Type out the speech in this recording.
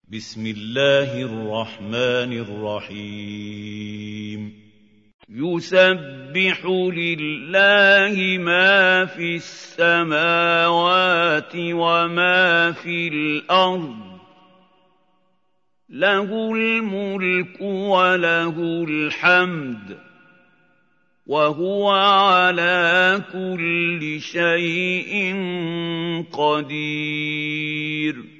بسم الله الرحمن الرحيم يسبح لله ما في السماوات وما في الأرض له الملك وله الحمد وهو على كل شيء قدير